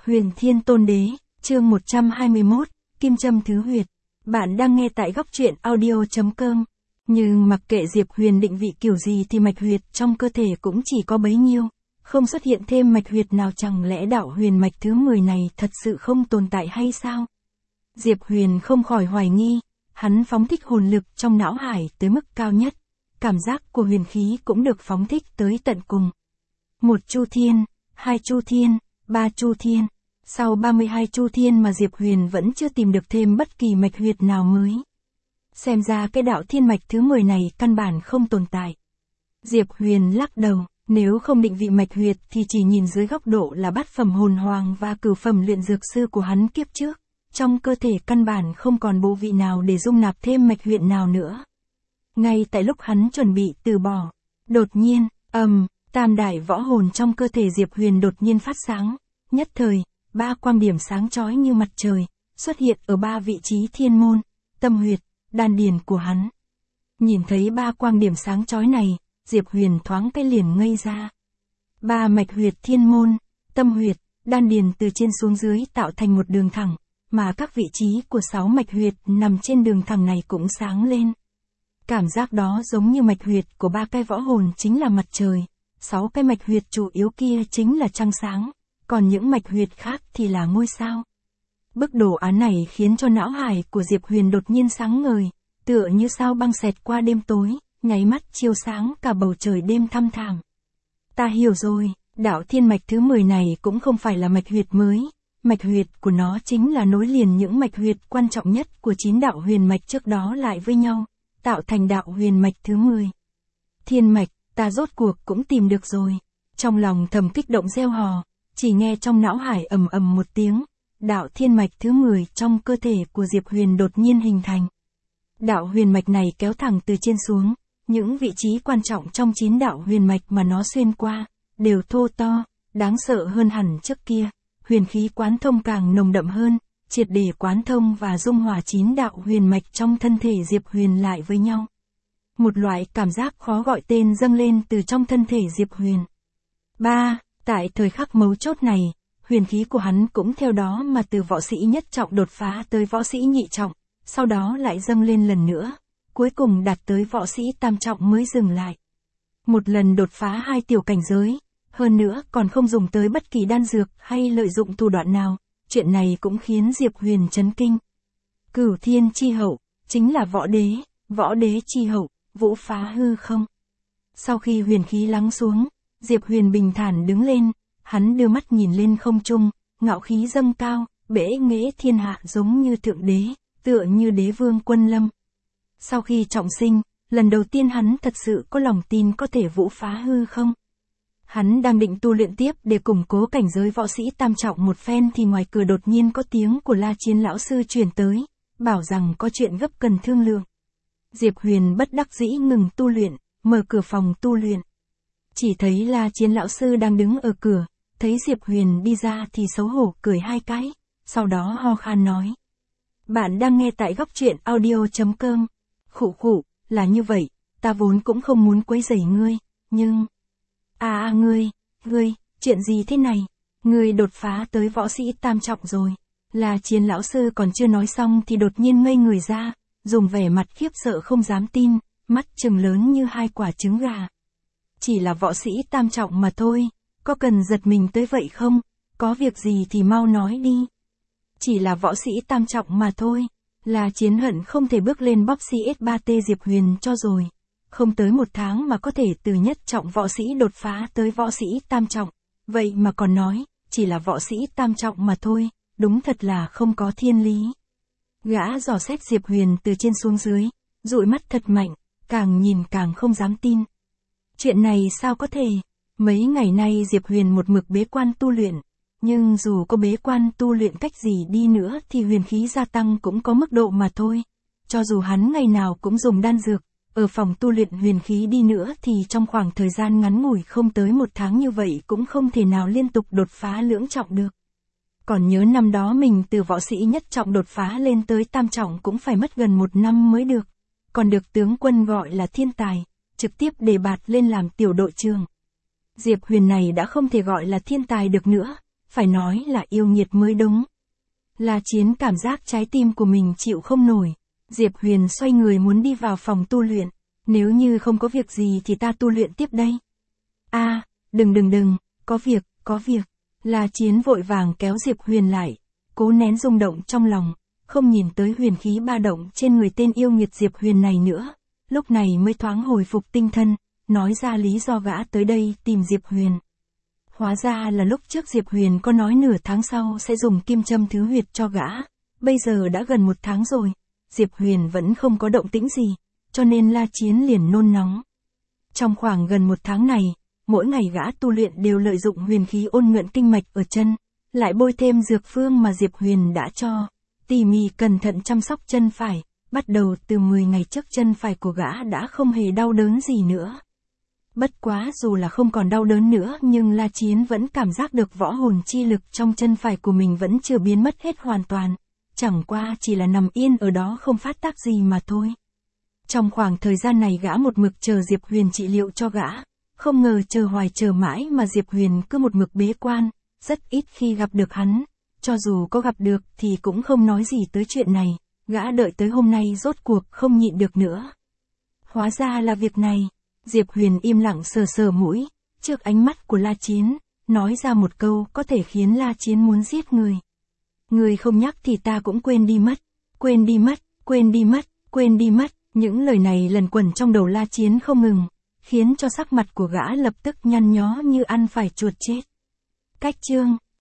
Huyền Thiên Tôn Đế, chương 121, Kim Châm Thứ Huyệt. Bạn đang nghe tại góc truyện audio.com. Nhưng mặc kệ Diệp Huyền định vị kiểu gì thì mạch huyệt trong cơ thể cũng chỉ có bấy nhiêu. Không xuất hiện thêm mạch huyệt nào, chẳng lẽ đạo huyền mạch thứ 10 này thật sự không tồn tại hay sao? Diệp Huyền không khỏi hoài nghi, hắn phóng thích hồn lực trong não hải tới mức cao nhất. Cảm giác của huyền khí cũng được phóng thích tới tận cùng. 1 chu thiên, 2 chu thiên, 3 chu thiên. Sau 32 chu thiên mà Diệp Huyền vẫn chưa tìm được thêm bất kỳ mạch huyệt nào mới. Xem ra cái đạo thiên mạch thứ 10 này căn bản không tồn tại. Diệp Huyền lắc đầu, nếu không định vị mạch huyệt thì chỉ nhìn dưới góc độ là bát phẩm hồn hoàng và cửu phẩm luyện dược sư của hắn kiếp trước. Trong cơ thể căn bản không còn bộ vị nào để dung nạp thêm mạch huyệt nào nữa. Ngay tại lúc hắn chuẩn bị từ bỏ, đột nhiên, tam đại võ hồn trong cơ thể Diệp Huyền đột nhiên phát sáng. Nhất thời, 3 quang điểm sáng chói như mặt trời, xuất hiện ở 3 vị trí thiên môn, tâm huyệt, đan điền của hắn. Nhìn thấy 3 quang điểm sáng chói này, Diệp Huyền thoáng cái liền ngây ra. 3 mạch huyệt thiên môn, tâm huyệt, đan điền từ trên xuống dưới tạo thành một đường thẳng, mà các vị trí của 6 mạch huyệt nằm trên đường thẳng này cũng sáng lên. Cảm giác đó giống như mạch huyệt của 3 cái võ hồn chính là mặt trời, 6 cái mạch huyệt chủ yếu kia chính là trăng sáng, còn những mạch huyệt khác thì là ngôi sao. Bức đồ án này khiến cho não hải của Diệp Huyền đột nhiên sáng ngời, tựa như sao băng xẹt qua đêm tối, nháy mắt chiếu sáng cả bầu trời đêm thăm thẳm. Ta hiểu rồi, đạo thiên mạch thứ 10 này cũng không phải là mạch huyệt mới, mạch huyệt của nó chính là nối liền những mạch huyệt quan trọng nhất của 9 đạo huyền mạch trước đó lại với nhau, tạo thành đạo huyền mạch thứ 10. Thiên mạch, ta rốt cuộc cũng tìm được rồi. Trong lòng thầm kích động reo hò, chỉ nghe trong não hải ầm ầm một tiếng, đạo thiên mạch thứ 10 trong cơ thể của Diệp Huyền đột nhiên hình thành. Đạo huyền mạch này kéo thẳng từ trên xuống, những vị trí quan trọng trong 9 đạo huyền mạch mà nó xuyên qua, đều thô to, đáng sợ hơn hẳn trước kia, huyền khí quán thông càng nồng đậm hơn, triệt để quán thông và dung hòa 9 đạo huyền mạch trong thân thể Diệp Huyền lại với nhau. Một loại cảm giác khó gọi tên dâng lên từ trong thân thể Diệp Huyền. Tại thời khắc mấu chốt này, huyền khí của hắn cũng theo đó mà từ võ sĩ nhất trọng đột phá tới võ sĩ nhị trọng, sau đó lại dâng lên lần nữa, cuối cùng đạt tới võ sĩ tam trọng mới dừng lại. Một lần đột phá 2 tiểu cảnh giới, hơn nữa còn không dùng tới bất kỳ đan dược hay lợi dụng thủ đoạn nào, chuyện này cũng khiến Diệp Huyền chấn kinh. Cửu thiên chi hậu, chính là võ đế chi hậu, vũ phá hư không. Sau khi huyền khí lắng xuống, Diệp Huyền bình thản đứng lên, hắn đưa mắt nhìn lên không trung, ngạo khí dâng cao, bẽ nghễ thiên hạ giống như thượng đế, tựa như đế vương quân lâm. Sau khi trọng sinh, lần đầu tiên hắn thật sự có lòng tin có thể vũ phá hư không. Hắn đang định tu luyện tiếp để củng cố cảnh giới võ sĩ tam trọng một phen thì ngoài cửa đột nhiên có tiếng của La Chiến lão sư truyền tới, bảo rằng có chuyện gấp cần thương lượng. Diệp Huyền bất đắc dĩ ngừng tu luyện, mở cửa phòng tu luyện. Chỉ thấy La Chiến lão sư đang đứng ở cửa, thấy Diệp Huyền đi ra thì xấu hổ cười 2 cái, sau đó ho khan nói. Bạn đang nghe tại góc truyện audio.com. Khụ, là như vậy, ta vốn cũng không muốn quấy rầy ngươi, nhưng... Ngươi, chuyện gì thế này? Ngươi đột phá tới võ sĩ tam trọng rồi. La Chiến lão sư còn chưa nói xong thì đột nhiên ngây người ra, dùng vẻ mặt khiếp sợ không dám tin, mắt trừng lớn như 2 quả trứng gà. Chỉ là võ sĩ tam trọng mà thôi, có cần giật mình tới vậy không? Có việc gì thì mau nói đi. Chỉ là võ sĩ tam trọng mà thôi. La Chiến hận không thể bước lên bóp CS3T Diệp Huyền cho rồi. Không tới 1 tháng mà có thể từ nhất trọng võ sĩ đột phá tới võ sĩ tam trọng. Vậy mà còn nói, chỉ là võ sĩ tam trọng mà thôi, đúng thật là không có thiên lý. Gã dò xét Diệp Huyền từ trên xuống dưới, dụi mắt thật mạnh, càng nhìn càng không dám tin. Chuyện này sao có thể? Mấy ngày nay Diệp Huyền một mực bế quan tu luyện, nhưng dù có bế quan tu luyện cách gì đi nữa thì huyền khí gia tăng cũng có mức độ mà thôi. Cho dù hắn ngày nào cũng dùng đan dược, ở phòng tu luyện huyền khí đi nữa thì trong khoảng thời gian ngắn ngủi không tới 1 tháng như vậy cũng không thể nào liên tục đột phá lưỡng trọng được. Còn nhớ năm đó mình từ võ sĩ nhất trọng đột phá lên tới tam trọng cũng phải mất gần 1 năm mới được. Còn được tướng quân gọi là thiên tài, trực tiếp đề bạt lên làm tiểu đội trưởng. Diệp Huyền này đã không thể gọi là thiên tài được nữa, phải nói là yêu nghiệt mới đúng. La Chiến cảm giác trái tim của mình chịu không nổi. Diệp Huyền xoay người muốn đi vào phòng tu luyện. Nếu như không có việc gì thì ta tu luyện tiếp đây. Đừng, có việc. La Chiến vội vàng kéo Diệp Huyền lại, cố nén rung động trong lòng, không nhìn tới huyền khí ba động trên người tên yêu nghiệt Diệp Huyền này nữa. Lúc này mới thoáng hồi phục tinh thần, nói ra lý do gã tới đây tìm Diệp Huyền. Hóa ra là lúc trước Diệp Huyền có nói nửa tháng sau sẽ dùng kim châm thứ huyệt cho gã. Bây giờ đã gần 1 tháng rồi, Diệp Huyền vẫn không có động tĩnh gì, cho nên La Chiến liền nôn nóng. Trong khoảng gần 1 tháng này, mỗi ngày gã tu luyện đều lợi dụng huyền khí ôn nhuận kinh mạch ở chân, lại bôi thêm dược phương mà Diệp Huyền đã cho, tỉ mỉ cẩn thận chăm sóc chân phải, bắt đầu từ 10 ngày trước chân phải của gã đã không hề đau đớn gì nữa. Bất quá dù là không còn đau đớn nữa nhưng La Chiến vẫn cảm giác được võ hồn chi lực trong chân phải của mình vẫn chưa biến mất hết hoàn toàn, chẳng qua chỉ là nằm yên ở đó không phát tác gì mà thôi. Trong khoảng thời gian này gã một mực chờ Diệp Huyền trị liệu cho gã, không ngờ chờ mãi mà Diệp Huyền cứ một mực bế quan, rất ít khi gặp được hắn, cho dù có gặp được thì cũng không nói gì tới chuyện này, gã đợi tới hôm nay rốt cuộc không nhịn được nữa. Hóa ra là việc này. Diệp Huyền im lặng sờ mũi, trước ánh mắt của La Chiến, nói ra một câu có thể khiến La Chiến muốn giết người. Người không nhắc thì ta cũng quên đi mất, những lời này lần quẩn trong đầu La Chiến không ngừng, khiến cho sắc mặt của gã lập tức nhăn nhó như ăn phải chuột chết. Cách chương